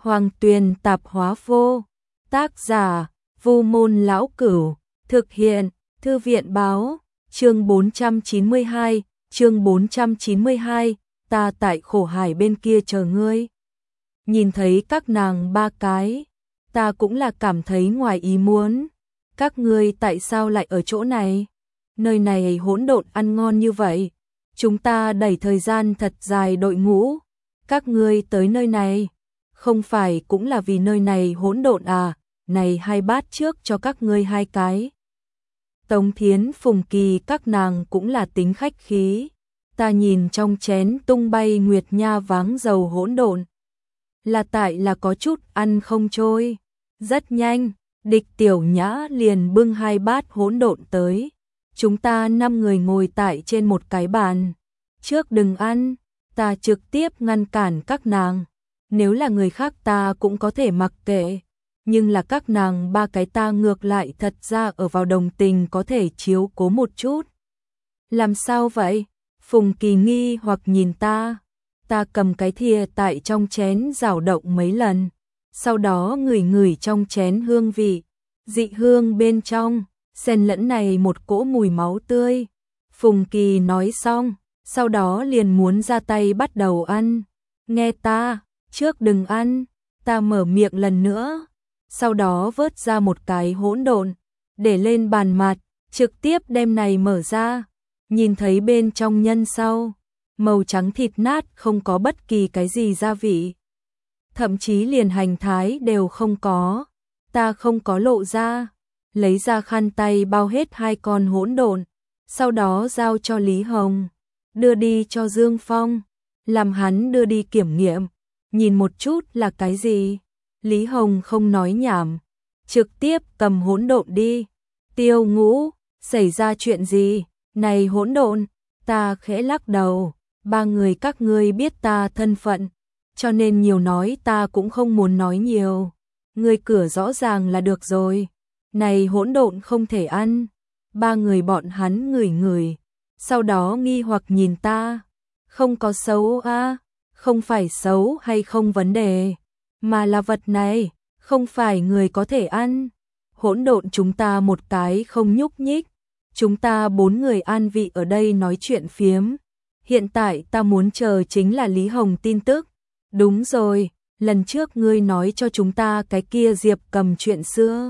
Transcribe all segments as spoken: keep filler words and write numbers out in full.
Hoàng Tuyền Tạp Hóa Vô. Tác giả: Vu Môn Lão Cửu. Thực hiện: Thư viện Báo. Chương bốn trăm chín mươi hai, chương bốn trăm chín mươi hai, ta tại khổ hải bên kia chờ ngươi. Nhìn thấy các nàng ba cái, ta cũng là cảm thấy ngoài ý muốn. Các ngươi tại sao lại ở chỗ này? Nơi này hỗn độn ăn ngon như vậy. Chúng ta đẩy thời gian thật dài đội ngũ. Các ngươi tới nơi này, không phải cũng là vì nơi này hỗn độn à? Này hai bát trước cho các ngươi hai cái. Tống Thiến, Phùng Kỳ các nàng cũng là tính khách khí. Ta nhìn trong chén tung bay nguyệt nha váng dầu hỗn độn, là tại là có chút ăn không trôi. Rất nhanh, Địch Tiểu Nhã liền bưng hai bát hỗn độn tới. Chúng ta năm người ngồi tại trên một cái bàn. Trước đừng ăn, ta trực tiếp ngăn cản các nàng. Nếu là người khác ta cũng có thể mặc kệ, nhưng là các nàng ba cái ta ngược lại thật ra ở vào đồng tình có thể chiếu cố một chút. Làm sao vậy? Phùng Kỳ nghi hoặc nhìn ta. Ta cầm cái thìa tại trong chén rảo động mấy lần, sau đó ngửi ngửi trong chén hương vị. Dị hương bên trong, xen lẫn này một cỗ mùi máu tươi. Phùng Kỳ nói xong, sau đó liền muốn ra tay bắt đầu ăn. Nghe ta, trước đừng ăn, ta mở miệng lần nữa. Sau đó vớt ra một cái hỗn độn, để lên bàn mặt, trực tiếp đem này mở ra. Nhìn thấy bên trong nhân sau, màu trắng thịt nát không có bất kỳ cái gì gia vị. Thậm chí liền hành thái đều không có. Ta không có lộ ra, lấy ra khăn tay bao hết hai con hỗn độn, sau đó giao cho Lý Hồng, đưa đi cho Dương Phong, làm hắn đưa đi kiểm nghiệm, nhìn một chút là cái gì. Lý Hồng không nói nhảm, trực tiếp cầm hỗn độn đi. Tiêu Ngũ, xảy ra chuyện gì? Này hỗn độn, ta khẽ lắc đầu, ba người các ngươi biết ta thân phận, cho nên nhiều nói ta cũng không muốn nói nhiều. Ngươi cửa rõ ràng là được rồi. Này hỗn độn không thể ăn. Ba người bọn hắn ngửi ngửi, sau đó nghi hoặc nhìn ta. Không có xấu à? Không phải xấu hay không vấn đề, mà là vật này không phải người có thể ăn. Hỗn độn chúng ta một cái không nhúc nhích. Chúng ta bốn người an vị ở đây nói chuyện phiếm. Hiện tại ta muốn chờ chính là Lý Hồng tin tức. Đúng rồi, lần trước ngươi nói cho chúng ta cái kia Diệp Cầm chuyện xưa.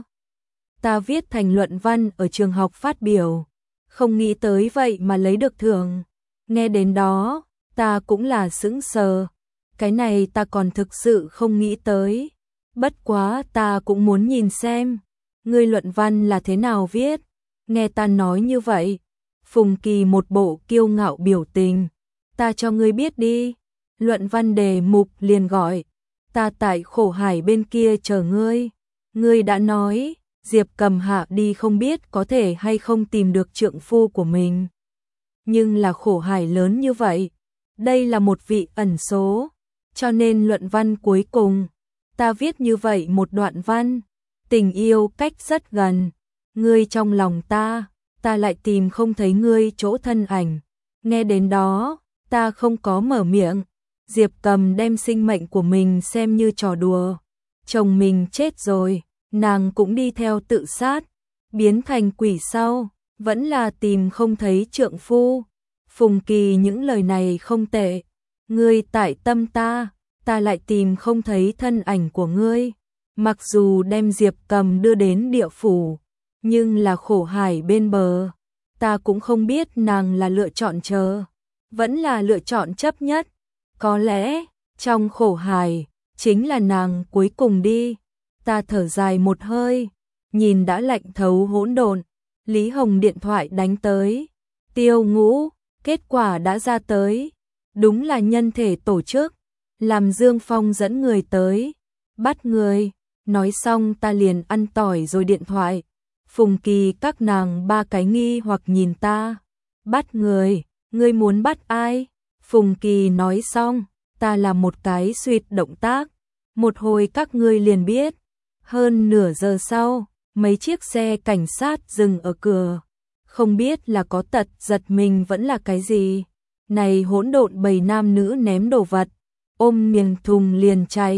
Ta viết thành luận văn ở trường học phát biểu. Không nghĩ tới vậy mà lấy được thưởng. Nghe đến đó, ta cũng là sững sờ. Cái này ta còn thực sự không nghĩ tới. Bất quá ta cũng muốn nhìn xem. Ngươi luận văn là thế nào viết? Nghe ta nói như vậy, Phùng Kỳ một bộ kiêu ngạo biểu tình. Ta cho ngươi biết đi. Luận văn đề mục liền gọi ta tại khổ hải bên kia chờ ngươi. Ngươi đã nói Diệp Cầm hạ đi không biết có thể hay không tìm được trượng phu của mình. Nhưng là khổ hải lớn như vậy, đây là một vị ẩn số, cho nên luận văn cuối cùng ta viết như vậy một đoạn văn. Tình yêu cách rất gần, ngươi trong lòng ta, ta lại tìm không thấy ngươi chỗ thân ảnh. Nghe đến đó, ta không có mở miệng. Diệp Cầm đem sinh mệnh của mình xem như trò đùa. Chồng mình chết rồi, nàng cũng đi theo tự sát, biến thành quỷ sau, vẫn là tìm không thấy trượng phu. Phùng Kỳ, những lời này không tệ. Ngươi tại tâm ta, ta lại tìm không thấy thân ảnh của ngươi. Mặc dù đem Diệp Cầm đưa đến địa phủ, nhưng là khổ hải bên bờ, ta cũng không biết nàng là lựa chọn chờ, vẫn là lựa chọn chấp nhất. Có lẽ, trong khổ hải, chính là nàng cuối cùng đi. Ta thở dài một hơi, nhìn đã lạnh thấu hỗn độn. Lý Hồng điện thoại đánh tới. Tiêu Ngũ, kết quả đã ra tới. Đúng là nhân thể tổ chức, làm Dương Phong dẫn người tới, bắt người. Nói xong ta liền ăn tỏi rồi điện thoại. Phùng Kỳ các nàng ba cái nghi hoặc nhìn ta. Bắt người, ngươi muốn bắt ai? Phùng Kỳ nói xong, ta làm một cái suýt động tác. Một hồi các ngươi liền biết. Hơn nửa giờ sau, mấy chiếc xe cảnh sát dừng ở cửa. Không biết là có tật giật mình vẫn là cái gì. Này hỗn độn bầy nam nữ ném đồ vật, ôm miệng thùng liền chạy.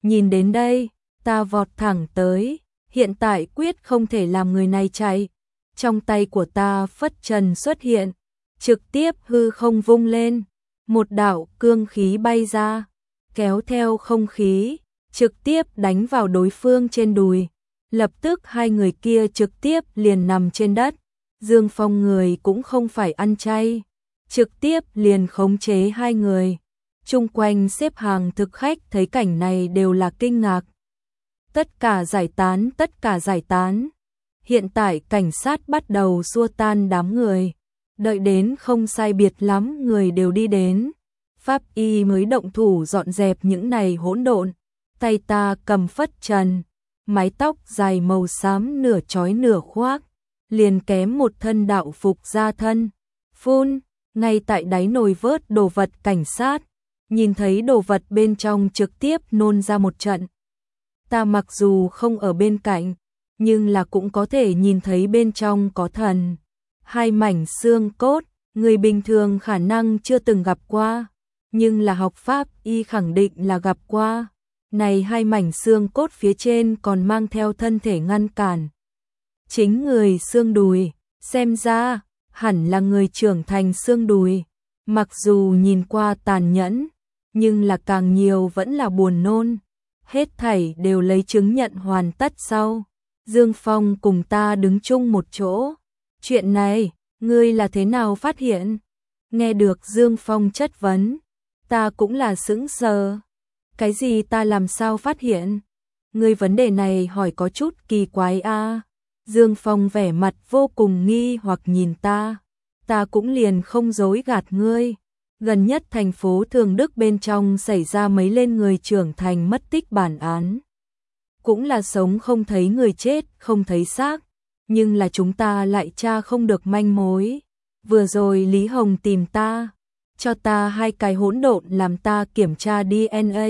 Nhìn đến đây, ta vọt thẳng tới, hiện tại quyết không thể làm người này chạy. Trong tay của ta phất trần xuất hiện, trực tiếp hư không vung lên, một đạo cương khí bay ra, kéo theo không khí, trực tiếp đánh vào đối phương trên đùi. Lập tức hai người kia trực tiếp liền nằm trên đất. Dương Phong người cũng không phải ăn chay, trực tiếp liền khống chế hai người. Chung quanh xếp hàng thực khách thấy cảnh này đều là kinh ngạc. Tất cả giải tán, tất cả giải tán. Hiện tại cảnh sát bắt đầu xua tan đám người. Đợi đến không sai biệt lắm người đều đi đến. Pháp y mới động thủ dọn dẹp những này hỗn độn. Tay ta cầm phất trần, mái tóc dài màu xám nửa trói nửa khoác, liền kém một thân đạo phục ra thân. Phun, ngay tại đáy nồi vớt đồ vật cảnh sát, nhìn thấy đồ vật bên trong trực tiếp nôn ra một trận. Ta mặc dù không ở bên cạnh, nhưng là cũng có thể nhìn thấy bên trong có thần. Hai mảnh xương cốt, người bình thường khả năng chưa từng gặp qua, nhưng là học pháp y khẳng định là gặp qua. Này hai mảnh xương cốt phía trên còn mang theo thân thể ngăn cản. Chính người xương đùi, xem ra, hẳn là người trưởng thành xương đùi. Mặc dù nhìn qua tàn nhẫn, nhưng là càng nhiều vẫn là buồn nôn. Hết thảy đều lấy chứng nhận hoàn tất sau. Dương Phong cùng ta đứng chung một chỗ. Chuyện này, ngươi là thế nào phát hiện? Nghe được Dương Phong chất vấn, ta cũng là sững sờ. Cái gì ta làm sao phát hiện? Ngươi vấn đề này hỏi có chút kỳ quái a. À. Dương Phong vẻ mặt vô cùng nghi hoặc nhìn ta. Ta cũng liền không dối gạt ngươi. Gần nhất thành phố Thường Đức bên trong xảy ra mấy lên người trưởng thành mất tích bản án. Cũng là sống không thấy người chết, không thấy xác. Nhưng là chúng ta lại tra không được manh mối. Vừa rồi Lý Hồng tìm ta, cho ta hai cái hỗn độn làm ta kiểm tra đê en a.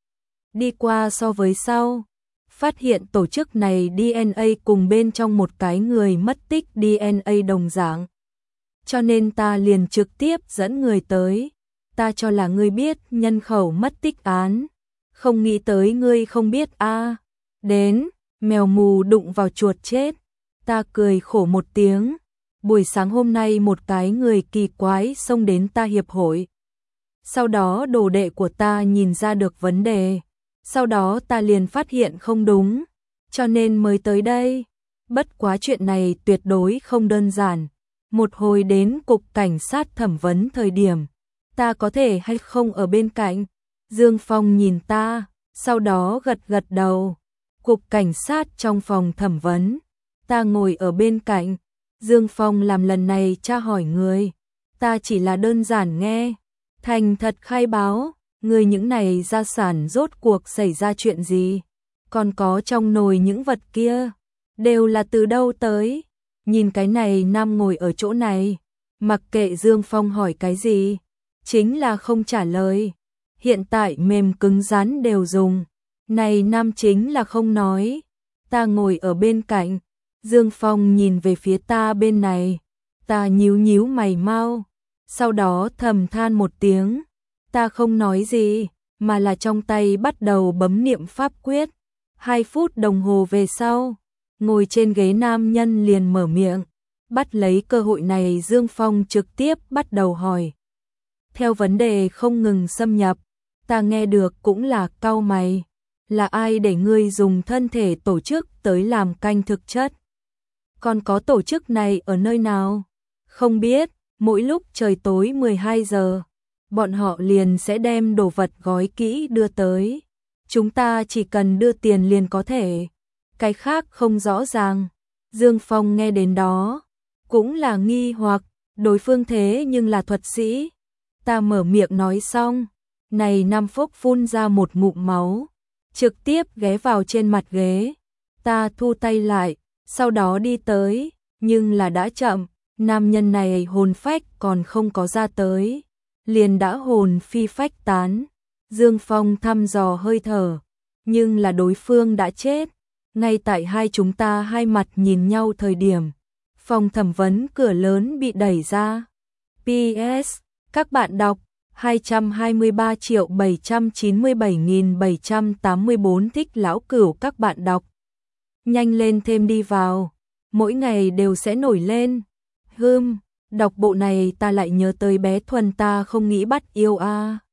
Đi qua so với sau, phát hiện tổ chức này đê en a cùng bên trong một cái người mất tích đê en a đồng dạng. Cho nên ta liền trực tiếp dẫn người tới. Ta cho là ngươi biết nhân khẩu mất tích án. Không nghĩ tới ngươi không biết a. À. Đến, mèo mù đụng vào chuột chết. Ta cười khổ một tiếng. Buổi sáng hôm nay một cái người kỳ quái xông đến ta hiệp hội. Sau đó đồ đệ của ta nhìn ra được vấn đề. Sau đó ta liền phát hiện không đúng. Cho nên mới tới đây. Bất quá chuyện này tuyệt đối không đơn giản. Một hồi đến cục cảnh sát thẩm vấn thời điểm, ta có thể hay không ở bên cạnh? Dương Phong nhìn ta, sau đó gật gật đầu. Cục cảnh sát trong phòng thẩm vấn, ta ngồi ở bên cạnh. Dương Phong làm lần này tra hỏi người, ta chỉ là đơn giản nghe, thành thật khai báo, người những này gia sản rốt cuộc xảy ra chuyện gì? Còn có trong nồi những vật kia, đều là từ đâu tới? Nhìn cái này nam ngồi ở chỗ này, mặc kệ Dương Phong hỏi cái gì, chính là không trả lời. Hiện tại mềm cứng rắn đều dùng, này nam chính là không nói. Ta ngồi ở bên cạnh, Dương Phong nhìn về phía ta bên này, ta nhíu nhíu mày mau, sau đó thầm than một tiếng. Ta không nói gì, mà là trong tay bắt đầu bấm niệm pháp quyết. Hai phút đồng hồ về sau, ngồi trên ghế nam nhân liền mở miệng, bắt lấy cơ hội này Dương Phong trực tiếp bắt đầu hỏi. Theo vấn đề không ngừng xâm nhập, ta nghe được cũng là cau mày, là ai để ngươi dùng thân thể tổ chức tới làm canh thực chất? Còn có tổ chức này ở nơi nào? Không biết, mỗi lúc trời tối mười hai giờ, bọn họ liền sẽ đem đồ vật gói kỹ đưa tới. Chúng ta chỉ cần đưa tiền liền có thể. Cái khác không rõ ràng. Dương Phong nghe đến đó, cũng là nghi hoặc, đối phương thế nhưng là thuật sĩ. Ta mở miệng nói xong, này Nam Phúc phun ra một ngụm máu, trực tiếp ghé vào trên mặt ghế. Ta thu tay lại, sau đó đi tới, nhưng là đã chậm, nam nhân này hồn phách còn không có ra tới, liền đã hồn phi phách tán. Dương Phong thăm dò hơi thở, nhưng là đối phương đã chết. Ngay tại hai chúng ta hai mặt nhìn nhau thời điểm, phòng thẩm vấn cửa lớn bị đẩy ra. pê ét. Các bạn đọc hai trăm hai mươi ba triệu bảy trăm chín mươi bảy nghìn bảy trăm tám mươi bốn thích lão cửu các bạn đọc. Nhanh lên thêm đi vào, mỗi ngày đều sẽ nổi lên. Hưm, đọc bộ này ta lại nhớ tới bé Thuần ta không nghĩ bắt yêu a. À.